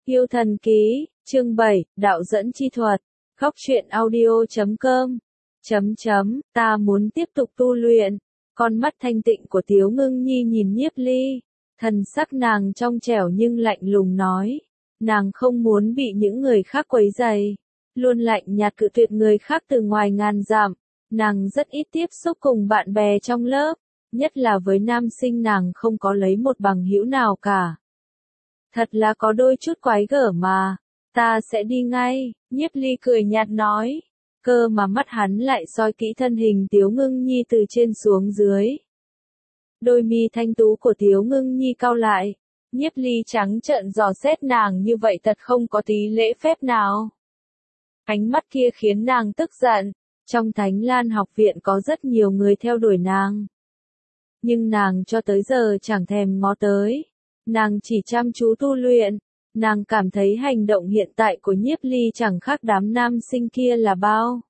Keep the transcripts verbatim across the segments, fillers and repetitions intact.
Yêu thần ký, chương bảy, đạo dẫn chi thuật, góc truyện audio chấm com, chấm chấm, ta muốn tiếp tục tu luyện. Con mắt thanh tịnh của Tiếu Ngưng Nhi nhìn Nhiếp Ly, thần sắc nàng trong trẻo nhưng lạnh lùng nói, nàng không muốn bị những người khác quấy rầy, luôn lạnh nhạt cự tuyệt người khác từ ngoài ngàn dặm, nàng rất ít tiếp xúc cùng bạn bè trong lớp, nhất là với nam sinh nàng không có lấy một bằng hữu nào cả. Thật là có đôi chút quái gở mà, ta sẽ đi ngay, Nhiếp Ly cười nhạt nói, cơ mà mắt hắn lại soi kỹ thân hình Tiếu Ngưng Nhi từ trên xuống dưới. Đôi mi thanh tú của Tiếu Ngưng Nhi cau lại, Nhiếp Ly trắng trợn dò xét nàng như vậy thật không có tí lễ phép nào. Ánh mắt kia khiến nàng tức giận, trong Thánh Lan học viện có rất nhiều người theo đuổi nàng. Nhưng nàng cho tới giờ chẳng thèm ngó tới. Nàng chỉ chăm chú tu luyện, nàng cảm thấy hành động hiện tại của Nhiếp Ly chẳng khác đám nam sinh kia là bao.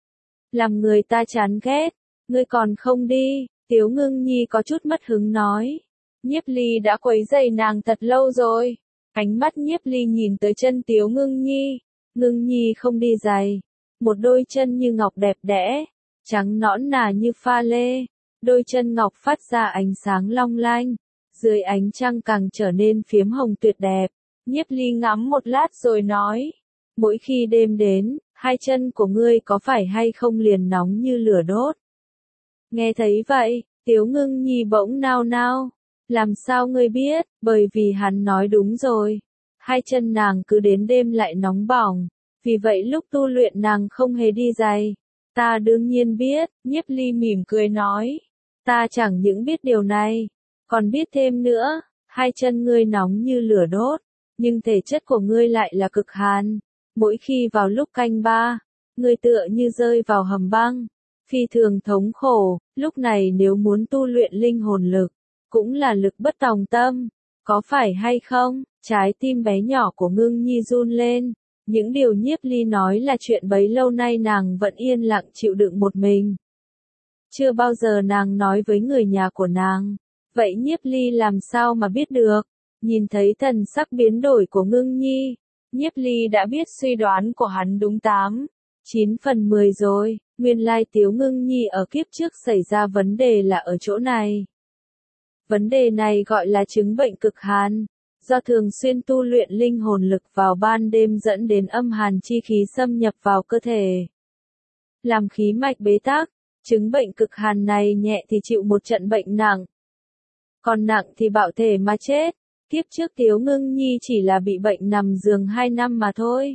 Làm người ta chán ghét, ngươi còn không đi, Tiếu Ngưng Nhi có chút mất hứng nói. Nhiếp Ly đã quấy rầy nàng thật lâu rồi, ánh mắt Nhiếp Ly nhìn tới chân Tiếu Ngưng Nhi, Ngưng Nhi không đi giày, một đôi chân như ngọc đẹp đẽ, trắng nõn nà như pha lê, đôi chân ngọc phát ra ánh sáng long lanh. Dưới ánh trăng càng trở nên phiếm hồng tuyệt đẹp, Nhiếp Ly ngắm một lát rồi nói, mỗi khi đêm đến, hai chân của ngươi có phải hay không liền nóng như lửa đốt. Nghe thấy vậy, Tiếu Ngưng Nhi bỗng nao nao, làm sao ngươi biết, bởi vì hắn nói đúng rồi, hai chân nàng cứ đến đêm lại nóng bỏng, vì vậy lúc tu luyện nàng không hề đi giày. Ta đương nhiên biết, Nhiếp Ly mỉm cười nói, ta chẳng những biết điều này, còn biết thêm nữa, hai chân ngươi nóng như lửa đốt, nhưng thể chất của ngươi lại là cực hàn. Mỗi khi vào lúc canh ba, ngươi tựa như rơi vào hầm băng, phi thường thống khổ, lúc này nếu muốn tu luyện linh hồn lực, cũng là lực bất tòng tâm, có phải hay không? Trái tim bé nhỏ của Ngưng Nhi run lên, những điều Nhiếp Ly nói là chuyện bấy lâu nay nàng vẫn yên lặng chịu đựng một mình. Chưa bao giờ nàng nói với người nhà của nàng. Vậy Nhiếp Ly làm sao mà biết được? Nhìn thấy thần sắc biến đổi của Ngưng Nhi, Nhiếp Ly đã biết suy đoán của hắn đúng tám, chín phần mười rồi, nguyên lai Tiếu Ngưng Nhi ở kiếp trước xảy ra vấn đề là ở chỗ này. Vấn đề này gọi là chứng bệnh cực hàn, do thường xuyên tu luyện linh hồn lực vào ban đêm dẫn đến âm hàn chi khí xâm nhập vào cơ thể. Làm khí mạch bế tắc, chứng bệnh cực hàn này nhẹ thì chịu một trận bệnh nặng. Còn nặng thì bạo thể mà chết, kiếp trước Tiếu Ngưng Nhi chỉ là bị bệnh nằm giường hai năm mà thôi.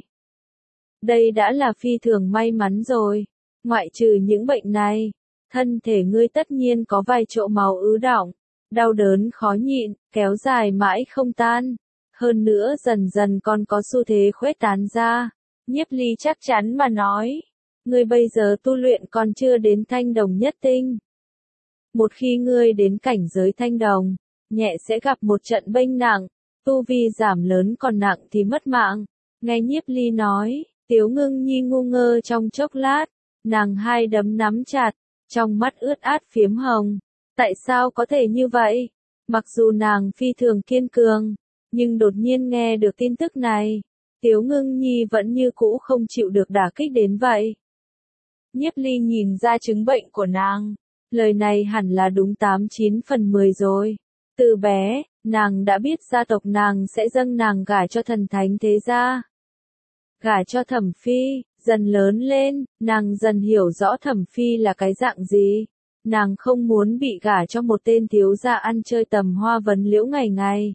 Đây đã là phi thường may mắn rồi, ngoại trừ những bệnh này, thân thể ngươi tất nhiên có vài chỗ máu ứ đọng, đau đớn khó nhịn, kéo dài mãi không tan, hơn nữa dần dần còn có xu thế khuếch tán ra. Nhiếp Ly chắc chắn mà nói, ngươi bây giờ tu luyện còn chưa đến thanh đồng nhất tinh. Một khi ngươi đến cảnh giới thanh đồng, nhẹ sẽ gặp một trận bênh nặng, tu vi giảm lớn còn nặng thì mất mạng. Nghe Nhiếp Ly nói, Tiếu Ngưng Nhi ngu ngơ trong chốc lát, nàng hai đấm nắm chặt, trong mắt ướt át phiếm hồng. Tại sao có thể như vậy? Mặc dù nàng phi thường kiên cường, nhưng đột nhiên nghe được tin tức này, Tiếu Ngưng Nhi vẫn như cũ không chịu được đả kích đến vậy. Nhiếp Ly nhìn ra chứng bệnh của nàng. Lời này hẳn là đúng tám chín phần mười rồi. Từ bé, nàng đã biết gia tộc nàng sẽ dâng nàng gả cho thần thánh thế gia. Gả cho Thẩm Phi, dần lớn lên, nàng dần hiểu rõ Thẩm Phi là cái dạng gì. Nàng không muốn bị gả cho một tên thiếu gia ăn chơi tầm hoa vấn liễu ngày ngày.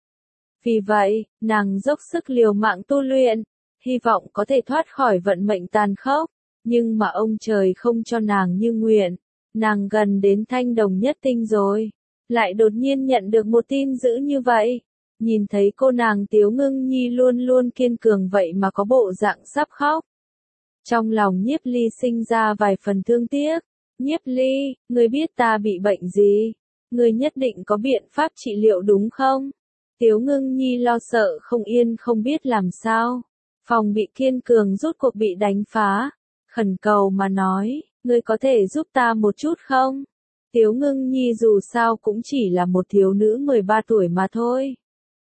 Vì vậy, nàng dốc sức liều mạng tu luyện, hy vọng có thể thoát khỏi vận mệnh tàn khốc. Nhưng mà ông trời không cho nàng như nguyện. Nàng gần đến thanh đồng nhất tinh rồi, lại đột nhiên nhận được một tin dữ như vậy. Nhìn thấy cô nàng Tiếu Ngưng Nhi luôn luôn kiên cường vậy mà có bộ dạng sắp khóc. Trong lòng Nhiếp Ly sinh ra vài phần thương tiếc. Nhiếp Ly, ngươi biết ta bị bệnh gì? Ngươi nhất định có biện pháp trị liệu đúng không? Tiếu Ngưng Nhi lo sợ không yên không biết làm sao. Phòng bị kiên cường rốt cuộc bị đánh phá. Khẩn cầu mà nói. Ngươi có thể giúp ta một chút không? Tiếu Ngưng Nhi dù sao cũng chỉ là một thiếu nữ mười ba tuổi mà thôi.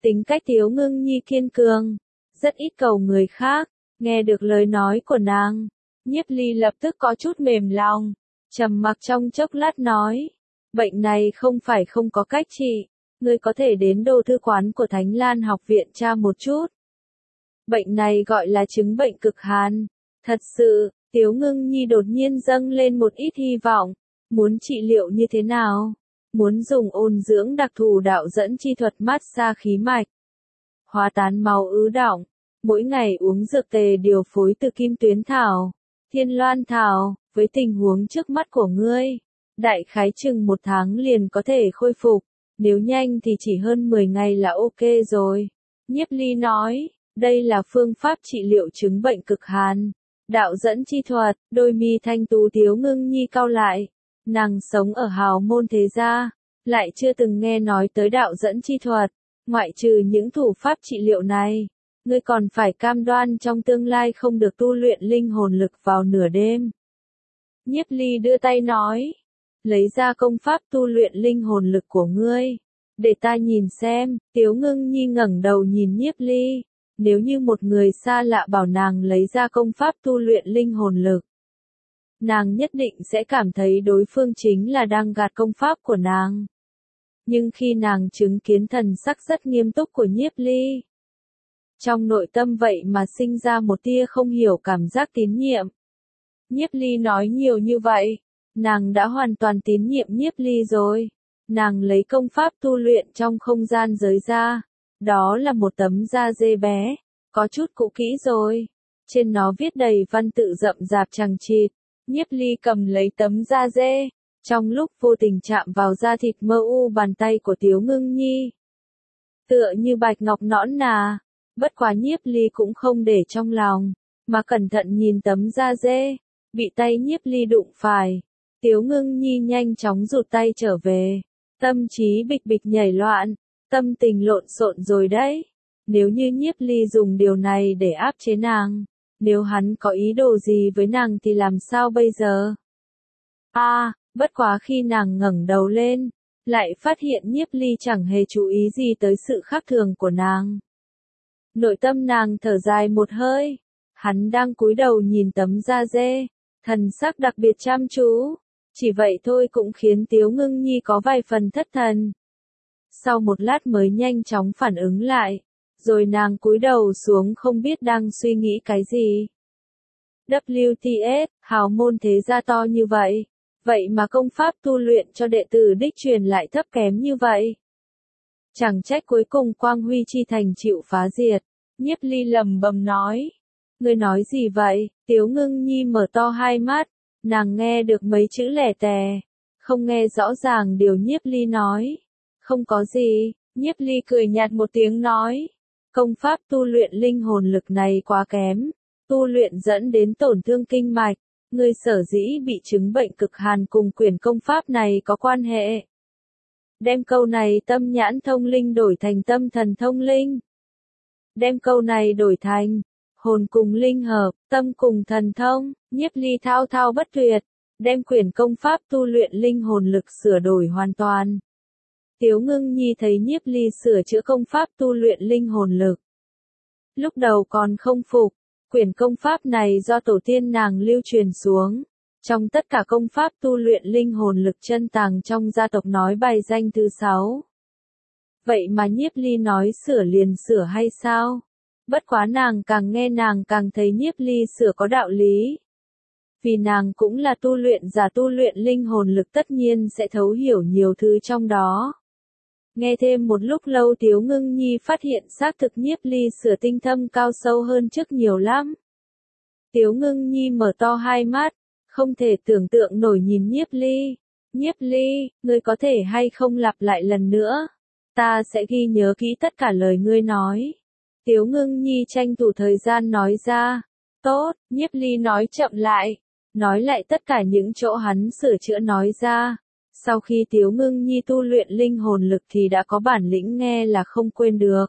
Tính cách Tiếu Ngưng Nhi kiên cường, rất ít cầu người khác, nghe được lời nói của nàng, Nhiếp Ly lập tức có chút mềm lòng, trầm mặc trong chốc lát nói, bệnh này không phải không có cách trị, ngươi có thể đến đô thư quán của Thánh Lan học viện tra một chút. Bệnh này gọi là chứng bệnh cực hàn, thật sự, Tiếu Ngưng Nhi đột nhiên dâng lên một ít hy vọng, muốn trị liệu như thế nào? Muốn dùng ôn dưỡng đặc thù đạo dẫn chi thuật massage khí mạch, hóa tán máu ứ đọng, mỗi ngày uống dược tề điều phối từ kim tuyến thảo, thiên loan thảo, với tình huống trước mắt của ngươi, đại khái chừng một tháng liền có thể khôi phục, nếu nhanh thì chỉ hơn mười ngày là ok rồi. Nhiếp Ly nói, đây là phương pháp trị liệu chứng bệnh cực hàn, đạo dẫn chi thuật, đôi mi thanh tú Tiếu Ngưng Nhi cau lại. Nàng sống ở hào môn thế gia, lại chưa từng nghe nói tới đạo dẫn chi thuật, ngoại trừ những thủ pháp trị liệu này, ngươi còn phải cam đoan trong tương lai không được tu luyện linh hồn lực vào nửa đêm. Nhiếp Ly đưa tay nói, lấy ra công pháp tu luyện linh hồn lực của ngươi, để ta nhìn xem. Tiếu Ngưng Nhi ngẩng đầu nhìn Nhiếp Ly, nếu như một người xa lạ bảo nàng lấy ra công pháp tu luyện linh hồn lực, nàng nhất định sẽ cảm thấy đối phương chính là đang gạt công pháp của nàng. Nhưng khi nàng chứng kiến thần sắc rất nghiêm túc của Nhiếp Ly, trong nội tâm vậy mà sinh ra một tia không hiểu cảm giác tín nhiệm. Nhiếp Ly nói nhiều như vậy, nàng đã hoàn toàn tín nhiệm Nhiếp Ly rồi. Nàng lấy công pháp tu luyện trong không gian giới ra, đó là một tấm da dê bé, có chút cũ kỹ rồi. Trên nó viết đầy văn tự rậm rạp chằng chịt. Nhiếp Ly cầm lấy tấm da dê, trong lúc vô tình chạm vào da thịt mơ u bàn tay của Tiếu Ngưng Nhi. Tựa như bạch ngọc nõn nà, bất quá Nhiếp Ly cũng không để trong lòng, mà cẩn thận nhìn tấm da dê, bị tay Nhiếp Ly đụng phải. Tiếu Ngưng Nhi nhanh chóng rụt tay trở về, tâm trí bịch bịch nhảy loạn, tâm tình lộn xộn rồi đấy. Nếu như Nhiếp Ly dùng điều này để áp chế nàng, nếu hắn có ý đồ gì với nàng thì làm sao bây giờ? A, à, bất quá khi nàng ngẩng đầu lên, lại phát hiện Nhiếp Ly chẳng hề chú ý gì tới sự khác thường của nàng. Nội tâm nàng thở dài một hơi, hắn đang cúi đầu nhìn tấm da dê, thần sắc đặc biệt chăm chú, chỉ vậy thôi cũng khiến Tiếu Ngưng Nhi có vài phần thất thần. Sau một lát mới nhanh chóng phản ứng lại, rồi nàng cúi đầu xuống không biết đang suy nghĩ cái gì. vê kép ét, hào môn thế gia to như vậy, vậy mà công pháp tu luyện cho đệ tử đích truyền lại thấp kém như vậy. Chẳng trách cuối cùng Quang Huy Chi Thành chịu phá diệt. Nhiếp Ly lầm bầm nói. Ngươi nói gì vậy? Tiếu Ngưng Nhi mở to hai mắt, nàng nghe được mấy chữ lẻ tè, không nghe rõ ràng điều Nhiếp Ly nói. Không có gì, Nhiếp Ly cười nhạt một tiếng nói. Công pháp tu luyện linh hồn lực này quá kém, tu luyện dẫn đến tổn thương kinh mạch, ngươi sở dĩ bị chứng bệnh cực hàn cùng quyển công pháp này có quan hệ. Đem câu này tâm nhãn thông linh đổi thành tâm thần thông linh. Đem câu này đổi thành hồn cùng linh hợp, tâm cùng thần thông. Nhiếp Ly thao thao bất tuyệt, đem quyển công pháp tu luyện linh hồn lực sửa đổi hoàn toàn. Tiếu Ngưng Nhi thấy Nhiếp Ly sửa chữa công pháp tu luyện linh hồn lực, lúc đầu còn không phục, quyển công pháp này do tổ tiên nàng lưu truyền xuống, trong tất cả công pháp tu luyện linh hồn lực chân tàng trong gia tộc nói bài danh thứ sáu. Vậy mà Nhiếp Ly nói sửa liền sửa hay sao? Bất quá nàng càng nghe nàng càng thấy Nhiếp Ly sửa có đạo lý. Vì nàng cũng là tu luyện giả, tu luyện linh hồn lực tất nhiên sẽ thấu hiểu nhiều thứ trong đó. Nghe thêm một lúc lâu Tiếu Ngưng Nhi phát hiện xác thực Nhiếp Ly sửa tinh thâm cao sâu hơn trước nhiều lắm. Tiếu Ngưng Nhi mở to hai mắt, không thể tưởng tượng nổi nhìn Nhiếp Ly. Nhiếp Ly, ngươi có thể hay không lặp lại lần nữa? Ta sẽ ghi nhớ kỹ tất cả lời ngươi nói. Tiếu Ngưng Nhi tranh thủ thời gian nói ra. Tốt, Nhiếp Ly nói chậm lại, nói lại tất cả những chỗ hắn sửa chữa nói ra. Sau khi Tiếu Ngưng Nhi tu luyện linh hồn lực thì đã có bản lĩnh nghe là không quên được.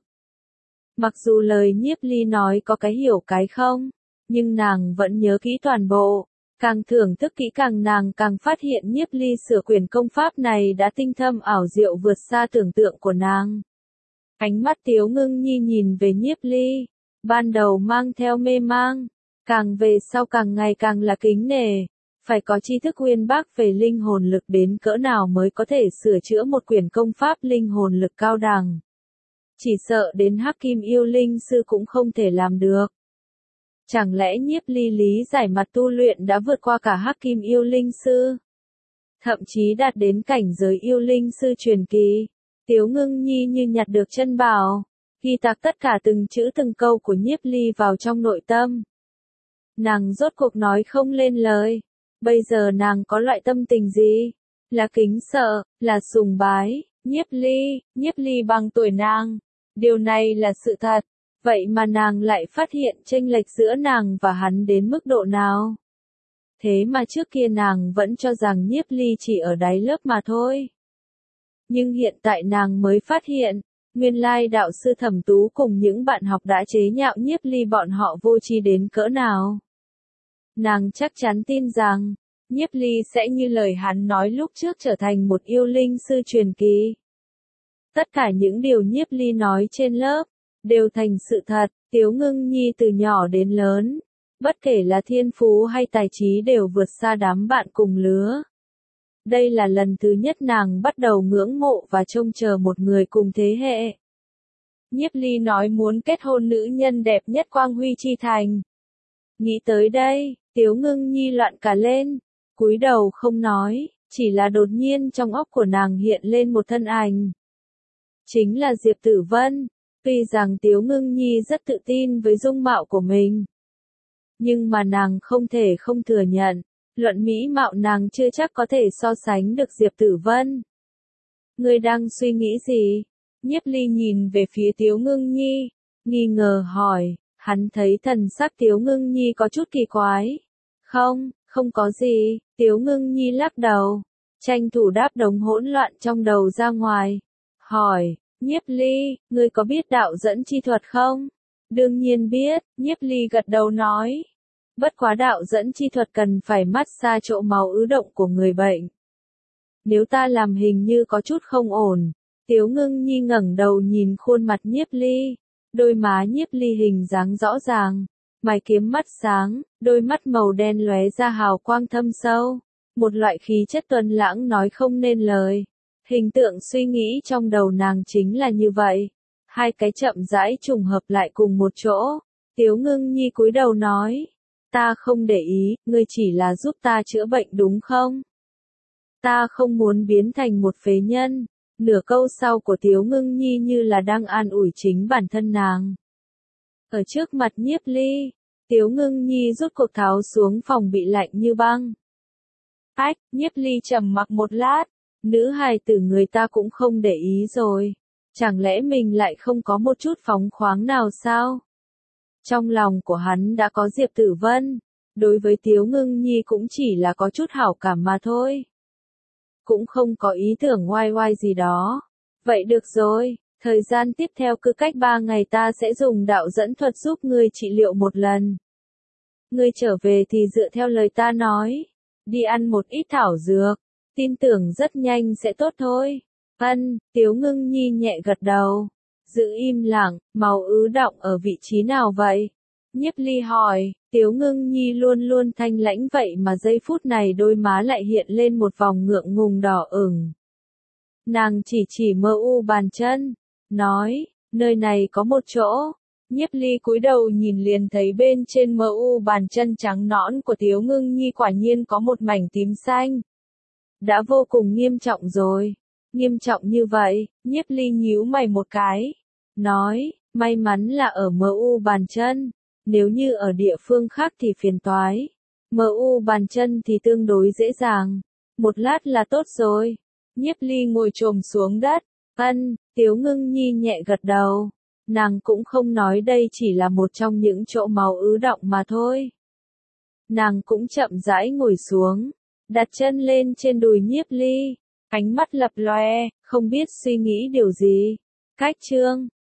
Mặc dù lời Nhiếp Ly nói có cái hiểu cái không, nhưng nàng vẫn nhớ kỹ toàn bộ. Càng thưởng thức kỹ càng nàng càng phát hiện Nhiếp Ly sửa quyển công pháp này đã tinh thâm ảo diệu vượt xa tưởng tượng của nàng. Ánh mắt Tiếu Ngưng Nhi nhìn về Nhiếp Ly, ban đầu mang theo mê mang, càng về sau càng ngày càng là kính nể, phải có tri thức uyên bác về linh hồn lực đến cỡ nào mới có thể sửa chữa một quyển công pháp linh hồn lực cao đẳng. Chỉ sợ đến Hắc Kim Yêu Linh Sư cũng không thể làm được. Chẳng lẽ Nhiếp Ly lý giải mặt tu luyện đã vượt qua cả Hắc Kim Yêu Linh Sư? Thậm chí đạt đến cảnh giới Yêu Linh Sư truyền kỳ. Tiếu Ngưng Nhi như nhặt được chân bảo, ghi tạc tất cả từng chữ từng câu của Nhiếp Ly vào trong nội tâm. Nàng rốt cuộc nói không lên lời. Bây giờ nàng có loại tâm tình gì? Là kính sợ, là sùng bái. Nhiếp Ly, Nhiếp Ly bằng tuổi nàng. Điều này là sự thật. Vậy mà nàng lại phát hiện chênh lệch giữa nàng và hắn đến mức độ nào? Thế mà trước kia nàng vẫn cho rằng Nhiếp Ly chỉ ở đáy lớp mà thôi. Nhưng hiện tại nàng mới phát hiện, nguyên lai đạo sư Thẩm Tú cùng những bạn học đã chế nhạo Nhiếp Ly bọn họ vô tri đến cỡ nào. Nàng chắc chắn tin rằng, Nhiếp Ly sẽ như lời hắn nói lúc trước trở thành một yêu linh sư truyền kỳ. Tất cả những điều Nhiếp Ly nói trên lớp, đều thành sự thật. Tiếu Ngưng Nhi từ nhỏ đến lớn, bất kể là thiên phú hay tài trí đều vượt xa đám bạn cùng lứa. Đây là lần thứ nhất nàng bắt đầu ngưỡng mộ và trông chờ một người cùng thế hệ. Nhiếp Ly nói muốn kết hôn nữ nhân đẹp nhất Quang Huy Chi Thành. Nghĩ tới đây, Tiếu Ngưng Nhi loạn cả lên, cúi đầu không nói, chỉ là đột nhiên trong óc của nàng hiện lên một thân ảnh. Chính là Diệp Tử Vân. Tuy rằng Tiếu Ngưng Nhi rất tự tin với dung mạo của mình, nhưng mà nàng không thể không thừa nhận, luận mỹ mạo nàng chưa chắc có thể so sánh được Diệp Tử Vân. Ngươi đang suy nghĩ gì? Nhiếp Ly nhìn về phía Tiếu Ngưng Nhi, nghi ngờ hỏi, hắn thấy thần sắc Tiếu Ngưng Nhi có chút kỳ quái. Không, không có gì, Tiếu Ngưng Nhi lắc đầu, tranh thủ đáp đống hỗn loạn trong đầu ra ngoài, hỏi, Nhiếp Ly, ngươi có biết đạo dẫn chi thuật không? Đương nhiên biết, Nhiếp Ly gật đầu nói. Bất quá đạo dẫn chi thuật cần phải massage chỗ máu ứ động của người bệnh. Nếu ta làm hình như có chút không ổn. Tiếu Ngưng Nhi ngẩng đầu nhìn khuôn mặt Nhiếp Ly. Đôi má Nhiếp Ly hình dáng rõ ràng. Mày kiếm mắt sáng, đôi mắt màu đen lóe ra hào quang thâm sâu. Một loại khí chất tuấn lãng nói không nên lời. Hình tượng suy nghĩ trong đầu nàng chính là như vậy. Hai cái chậm rãi trùng hợp lại cùng một chỗ. Tiếu Ngưng Nhi cúi đầu nói. Ta không để ý, ngươi chỉ là giúp ta chữa bệnh đúng không? Ta không muốn biến thành một phế nhân. Nửa câu sau của Tiếu Ngưng Nhi như là đang an ủi chính bản thân nàng. Ở trước mặt Nhiếp Ly, Tiếu Ngưng Nhi rút cuộc tháo xuống phòng bị lạnh như băng. Ách, Nhiếp Ly trầm mặc một lát. Nữ hài tử người ta cũng không để ý rồi. Chẳng lẽ mình lại không có một chút phóng khoáng nào sao? Trong lòng của hắn đã có Diệp Tử Vân. Đối với Tiếu Ngưng Nhi cũng chỉ là có chút hảo cảm mà thôi. Cũng không có ý tưởng oai oai gì đó. Vậy được rồi, thời gian tiếp theo cứ cách ba ngày ta sẽ dùng đạo dẫn thuật giúp ngươi trị liệu một lần. Ngươi trở về thì dựa theo lời ta nói. Đi ăn một ít thảo dược. Tin tưởng rất nhanh sẽ tốt thôi. Ân, Tiếu Ngưng Nhi nhẹ gật đầu. Giữ im lặng, máu ứ đọng ở vị trí nào vậy? Nhiếp Ly hỏi, Tiếu Ngưng Nhi luôn luôn thanh lãnh vậy mà giây phút này đôi má lại hiện lên một vòng ngượng ngùng đỏ ửng. Nàng chỉ chỉ mơ u bàn chân, nói, nơi này có một chỗ. Nhiếp Ly cúi đầu nhìn liền thấy bên trên mơ u bàn chân trắng nõn của Tiếu Ngưng Nhi quả nhiên có một mảnh tím xanh. Đã vô cùng nghiêm trọng rồi. Nghiêm trọng như vậy, Nhiếp Ly nhíu mày một cái. Nói, may mắn là ở em u bàn chân. Nếu như ở địa phương khác thì phiền toái. em u bàn chân thì tương đối dễ dàng. Một lát là tốt rồi. Nhiếp Ly ngồi chồm xuống đất. Ân, Tiếu Ngưng Nhi nhẹ gật đầu. Nàng cũng không nói đây chỉ là một trong những chỗ máu ứ đọng mà thôi. Nàng cũng chậm rãi ngồi xuống. Đặt chân lên trên đùi Nhiếp Ly. Ánh mắt lập loè, không biết suy nghĩ điều gì. Cách chương